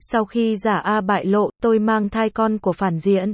Sau khi giả A bại lộ, tôi mang thai con của phản diện.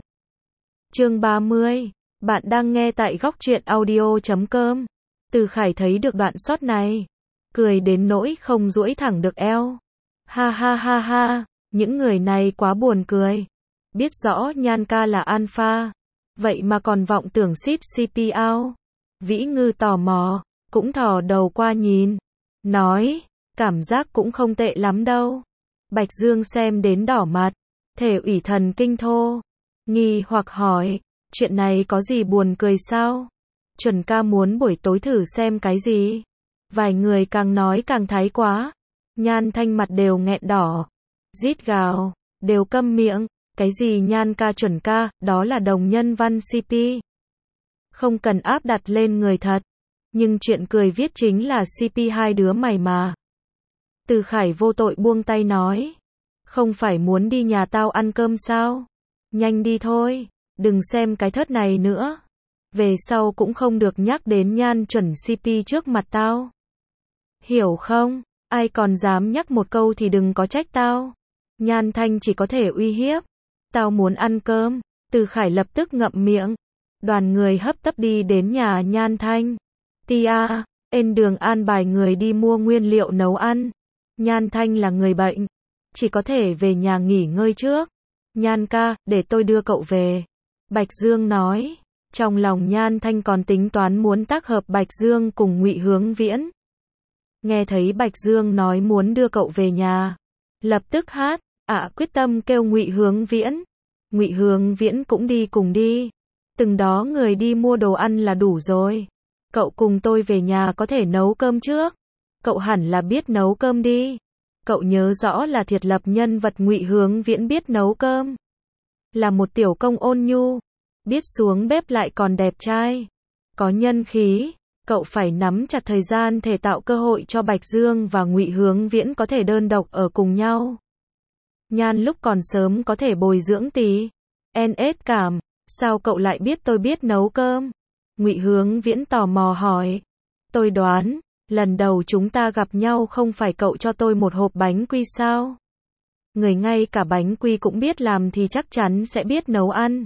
Chương 30. Bạn đang nghe tại góc truyện audio.com. Từ Khải thấy được đoạn shot này, cười đến nỗi không duỗi thẳng được eo. Ha ha ha ha, những người này quá buồn cười. Biết rõ Nhan ca là alpha, vậy mà còn vọng tưởng ship CP out. Vĩ Ngư tò mò, cũng thò đầu qua nhìn, nói, cảm giác cũng không tệ lắm đâu. Bạch Dương xem đến đỏ mặt, thể ủy thần kinh thô, nghi hoặc hỏi, chuyện này có gì buồn cười sao? Chuẩn ca muốn buổi tối thử xem cái gì? Vài người càng nói càng thái quá, Nhan Thanh mặt đều nghẹn đỏ, rít gào, đều câm miệng, cái gì Nhan ca Chuẩn ca, đó là đồng nhân văn CP. Không cần áp đặt lên người thật, nhưng chuyện cười viết chính là CP hai đứa mày mà. Từ Khải vô tội buông tay nói, không phải muốn đi nhà tao ăn cơm sao? Nhanh đi thôi, đừng xem cái thớt này nữa. Về sau cũng không được nhắc đến Nhan Chuẩn CP trước mặt tao. Hiểu không? Ai còn dám nhắc một câu thì đừng có trách tao. Nhan Thanh chỉ có thể uy hiếp. Tao muốn ăn cơm. Từ Khải lập tức ngậm miệng. Đoàn người hấp tấp đi đến nhà Nhan Thanh. Tia, ên đường an bài người đi mua nguyên liệu nấu ăn. Nhan Thanh là người bệnh, chỉ có thể về nhà nghỉ ngơi trước. Nhan ca, để tôi đưa cậu về. Bạch Dương nói. Trong lòng Nhan Thanh còn tính toán muốn tác hợp Bạch Dương cùng Ngụy Hướng Viễn. Nghe thấy Bạch Dương nói muốn đưa cậu về nhà, lập tức hát, quyết tâm kêu Ngụy Hướng Viễn. Ngụy Hướng Viễn cũng đi cùng đi. Từng đó người đi mua đồ ăn là đủ rồi. Cậu cùng tôi về nhà có thể nấu cơm trước. Cậu hẳn là biết nấu cơm đi. Cậu nhớ rõ là thiệt lập nhân vật Ngụy Hướng Viễn biết nấu cơm. Là một tiểu công ôn nhu, biết xuống bếp lại còn đẹp trai, có nhân khí. Cậu phải nắm chặt thời gian để tạo cơ hội cho Bạch Dương và Ngụy Hướng Viễn có thể đơn độc ở cùng nhau. Nhan lúc còn sớm có thể bồi dưỡng tí. NS cảm, sao cậu lại biết tôi biết nấu cơm? Ngụy Hướng Viễn tò mò hỏi. Tôi đoán, lần đầu chúng ta gặp nhau không phải cậu cho tôi một hộp bánh quy sao? Người ngay cả bánh quy cũng biết làm thì chắc chắn sẽ biết nấu ăn.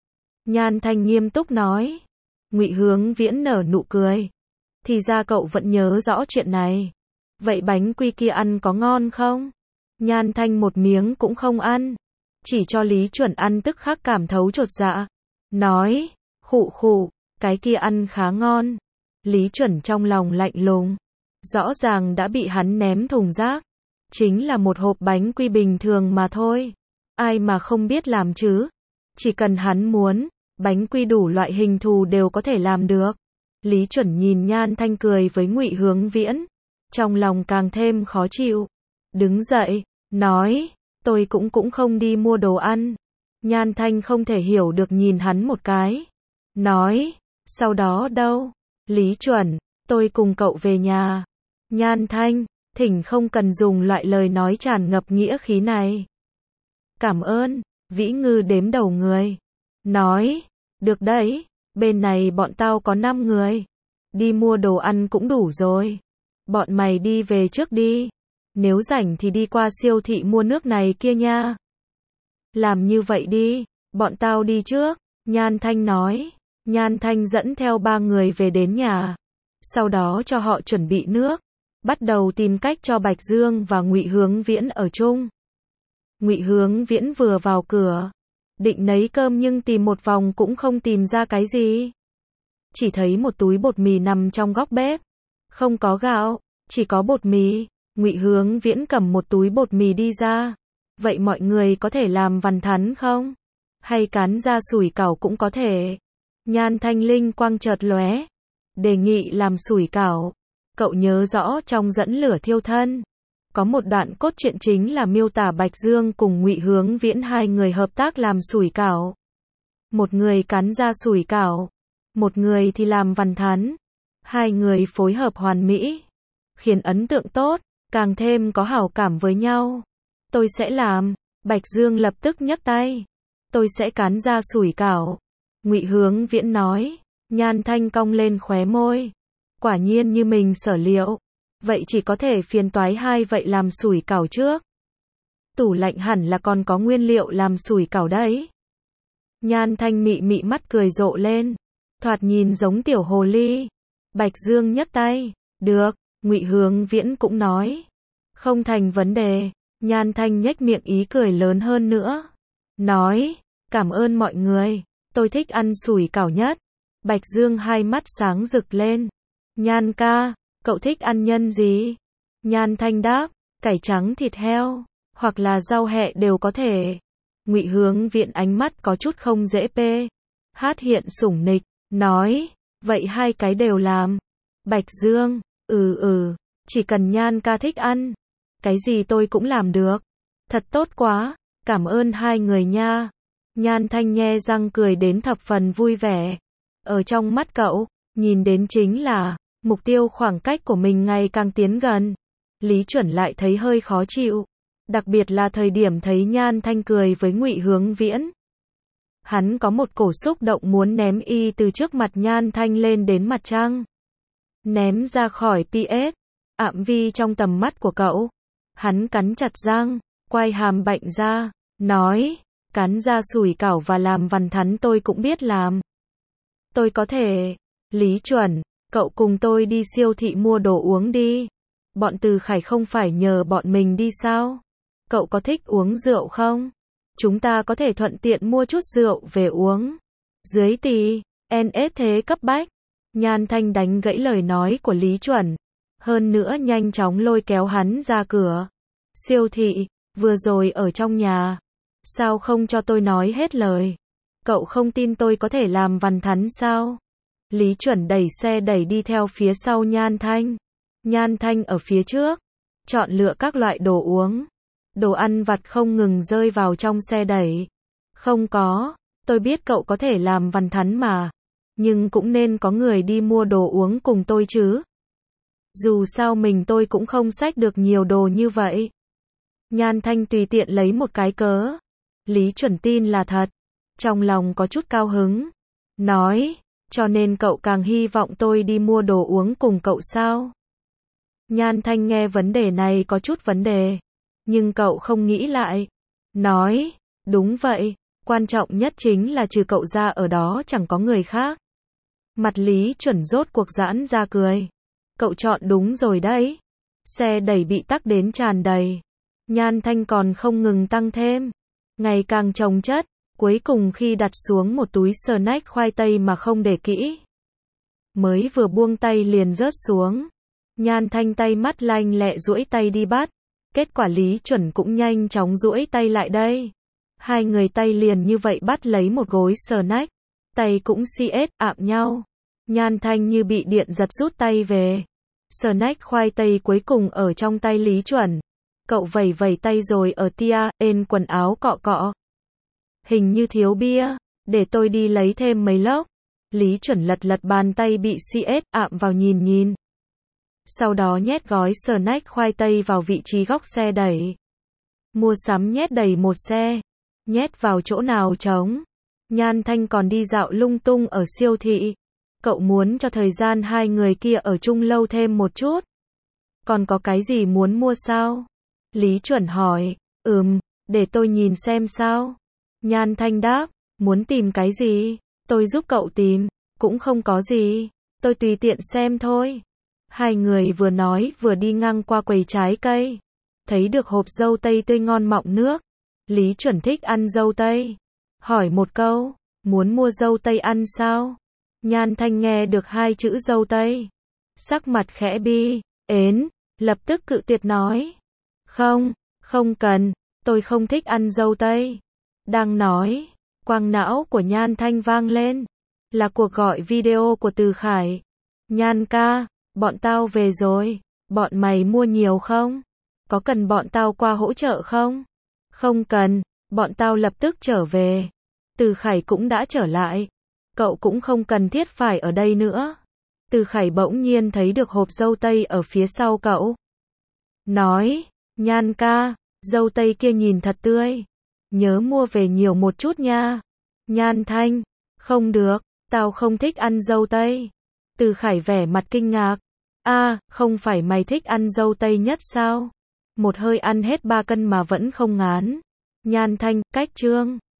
Nhan Thanh nghiêm túc nói. Ngụy Hướng Viễn nở nụ cười. Thì ra cậu vẫn nhớ rõ chuyện này. Vậy bánh quy kia ăn có ngon không? Nhan Thanh một miếng cũng không ăn. Chỉ cho Lý Chuẩn ăn tức khắc cảm thấu chột dạ. Nói, khụ khụ, cái kia ăn khá ngon. Lý Chuẩn trong lòng lạnh lùng. Rõ ràng đã bị hắn ném thùng rác. Chính là một hộp bánh quy bình thường mà thôi. Ai mà không biết làm chứ? Chỉ cần hắn muốn, bánh quy đủ loại hình thù đều có thể làm được. Lý Chuẩn nhìn Nhan Thanh cười với Ngụy Hướng Viễn. Trong lòng càng thêm khó chịu. Đứng dậy, nói, tôi cũng không đi mua đồ ăn. Nhan Thanh không thể hiểu được nhìn hắn một cái. Nói, sau đó đâu? Lý Chuẩn, tôi cùng cậu về nhà. Nhan Thanh, thỉnh không cần dùng loại lời nói tràn ngập nghĩa khí này. Cảm ơn. Vĩ Ngư đếm đầu người. Nói, được đấy, bên này bọn tao có 5 người. Đi mua đồ ăn cũng đủ rồi. Bọn mày đi về trước đi. Nếu rảnh thì đi qua siêu thị mua nước này kia nha. Làm như vậy đi, bọn tao đi trước. Nhan Thanh nói. Nhan Thanh dẫn theo 3 người về đến nhà. Sau đó cho họ chuẩn bị nước. Bắt đầu tìm cách cho Bạch Dương và Ngụy Hướng Viễn ở chung. Ngụy Hướng Viễn vừa vào cửa, định nấy cơm nhưng tìm một vòng cũng không tìm ra cái gì. Chỉ thấy một túi bột mì nằm trong góc bếp. Không có gạo, chỉ có bột mì. Ngụy Hướng Viễn cầm một túi bột mì đi ra. Vậy mọi người có thể làm vằn thắn không? Hay cán ra sủi cảo cũng có thể. Nhan Thanh linh quang chợt lóe. Đề nghị làm sủi cảo. Cậu nhớ rõ trong Dẫn Lửa Thiêu Thân, có một đoạn cốt truyện chính là miêu tả Bạch Dương cùng Ngụy Hướng Viễn hai người hợp tác làm sủi cảo. Một người cán ra sủi cảo, một người thì làm vằn thắn. Hai người phối hợp hoàn mỹ, khiến ấn tượng tốt, càng thêm có hảo cảm với nhau. Tôi sẽ làm. Bạch Dương lập tức nhấc tay. Tôi sẽ cán ra sủi cảo. Ngụy Hướng Viễn nói. Nhan Thanh cong lên khóe môi. Quả nhiên như mình sở liệu. Vậy chỉ có thể phiền toái hai vậy làm sủi cảo trước. tủ lạnh hẳn là còn có nguyên liệu làm sủi cảo đấy. Nhan Thanh mị mị mắt cười rộ lên, thoạt nhìn giống tiểu hồ ly. Bạch Dương nhấc tay, được, Ngụy Hướng Viễn cũng nói, không thành vấn đề. Nhan Thanh nhếch miệng ý cười lớn hơn nữa, nói, cảm ơn mọi người, tôi thích ăn sủi cảo nhất. Bạch Dương hai mắt sáng rực lên, Nhan ca, cậu thích ăn nhân gì? Nhan Thanh đáp, cải trắng thịt heo, hoặc là rau hẹ đều có thể. Ngụy Hướng Viễn ánh mắt có chút không dễ pê. Hát hiện sủng nịch, nói, vậy hai cái đều làm. Bạch Dương, chỉ cần Nhan ca thích ăn, cái gì tôi cũng làm được. Thật tốt quá, cảm ơn hai người nha. Nhan Thanh nhe răng cười đến thập phần vui vẻ. Ở trong mắt cậu, nhìn đến chính là mục tiêu khoảng cách của mình ngày càng tiến gần. Lý Chuẩn lại thấy hơi khó chịu, đặc biệt là thời điểm thấy Nhan Thanh cười với Ngụy Hướng Viễn. Hắn có một cổ xúc động muốn ném y từ trước mặt Nhan Thanh lên đến mặt trăng. Ném ra khỏi PS, ảm vi trong tầm mắt của cậu. Hắn cắn chặt răng, quay hàm bệnh ra, nói, cắn ra sủi cảo và làm vằn thắn tôi cũng biết làm. Tôi có thể. Lý Chuẩn, cậu cùng tôi đi siêu thị mua đồ uống đi. Bọn Từ Khải không phải nhờ bọn mình đi sao? Cậu có thích uống rượu không? Chúng ta có thể thuận tiện mua chút rượu về uống. Dưới NS thế cấp bách. Nhan Thanh đánh gãy lời nói của Lý Chuẩn. Hơn nữa nhanh chóng lôi kéo hắn ra cửa. Siêu thị, vừa rồi ở trong nhà. Sao không cho tôi nói hết lời? Cậu không tin tôi có thể làm vằn thắn sao? Lý Chuẩn đẩy xe đẩy đi theo phía sau Nhan Thanh. Nhan Thanh ở phía trước, chọn lựa các loại đồ uống. Đồ ăn vặt không ngừng rơi vào trong xe đẩy. Không có, tôi biết cậu có thể làm vằn thắn mà. Nhưng cũng nên có người đi mua đồ uống cùng tôi chứ. Dù sao mình tôi cũng không xách được nhiều đồ như vậy. Nhan Thanh tùy tiện lấy một cái cớ. Lý Chuẩn tin là thật. Trong lòng có chút cao hứng. Nói, cho nên cậu càng hy vọng tôi đi mua đồ uống cùng cậu sao? Nhan Thanh nghe vấn đề này có chút vấn đề. Nhưng cậu không nghĩ lại. Nói, đúng vậy, quan trọng nhất chính là trừ cậu ra ở đó chẳng có người khác. Mặt Lý Chuẩn rốt cuộc giãn ra cười. Cậu chọn đúng rồi đấy. Xe đẩy bị tắc đến tràn đầy. Nhan Thanh còn không ngừng tăng thêm. Ngày càng chồng chất. Cuối cùng khi đặt xuống một túi snack khoai tây mà không để kỹ. Mới vừa buông tay liền rớt xuống. Nhan Thanh tay mắt lanh lẹ duỗi tay đi bắt. Kết quả Lý Chuẩn cũng nhanh chóng duỗi tay lại đây. Hai người tay liền như vậy bắt lấy một gối snack. Tay cũng ạm nhau. Nhan Thanh như bị điện giật rút tay về. Snack khoai tây cuối cùng ở trong tay Lý Chuẩn. Cậu vẩy vẩy tay rồi ở ên quần áo cọ cọ. Hình như thiếu bia, để tôi đi lấy thêm mấy lốc. Lý Chuẩn lật lật bàn tay bị ạm vào nhìn nhìn. Sau đó nhét gói snack khoai tây vào vị trí góc xe đẩy. Mua sắm nhét đầy một xe. Nhét vào chỗ nào trống. Nhan Thanh còn đi dạo lung tung ở siêu thị. Cậu muốn cho thời gian hai người kia ở chung lâu thêm một chút. Còn có cái gì muốn mua sao? Lý Chuẩn hỏi. Để tôi nhìn xem sao. Nhan Thanh đáp. Muốn tìm cái gì? Tôi giúp cậu tìm. Cũng không có gì. Tôi tùy tiện xem thôi. Hai người vừa nói vừa đi ngang qua quầy trái cây. Thấy được hộp dâu tây tươi ngon mọng nước. Lý Chuẩn thích ăn dâu tây. Hỏi một câu. Muốn mua dâu tây ăn sao? Nhan Thanh nghe được hai chữ dâu tây. Sắc mặt khẽ lập tức cự tuyệt nói. Không cần. Tôi không thích ăn dâu tây. Đang nói. Quang não của Nhan Thanh vang lên. Là cuộc gọi video của Từ Khải. Nhan ca. Bọn tao về rồi. Bọn mày mua nhiều không? Có cần bọn tao qua hỗ trợ không? Không cần. Bọn tao lập tức trở về. Từ Khải cũng đã trở lại. Cậu cũng không cần thiết phải ở đây nữa. Từ Khải bỗng nhiên thấy được hộp dâu tây ở phía sau cậu. Nói. Nhan ca. Dâu tây kia nhìn thật tươi. Nhớ mua về nhiều một chút nha. Nhan Thanh. Không được. Tao không thích ăn dâu tây. Từ Khải vẻ mặt kinh ngạc. Không phải mày thích ăn dâu tây nhất sao? một hơi ăn hết 3 cân mà vẫn không ngán. Nhan Thanh, cách chương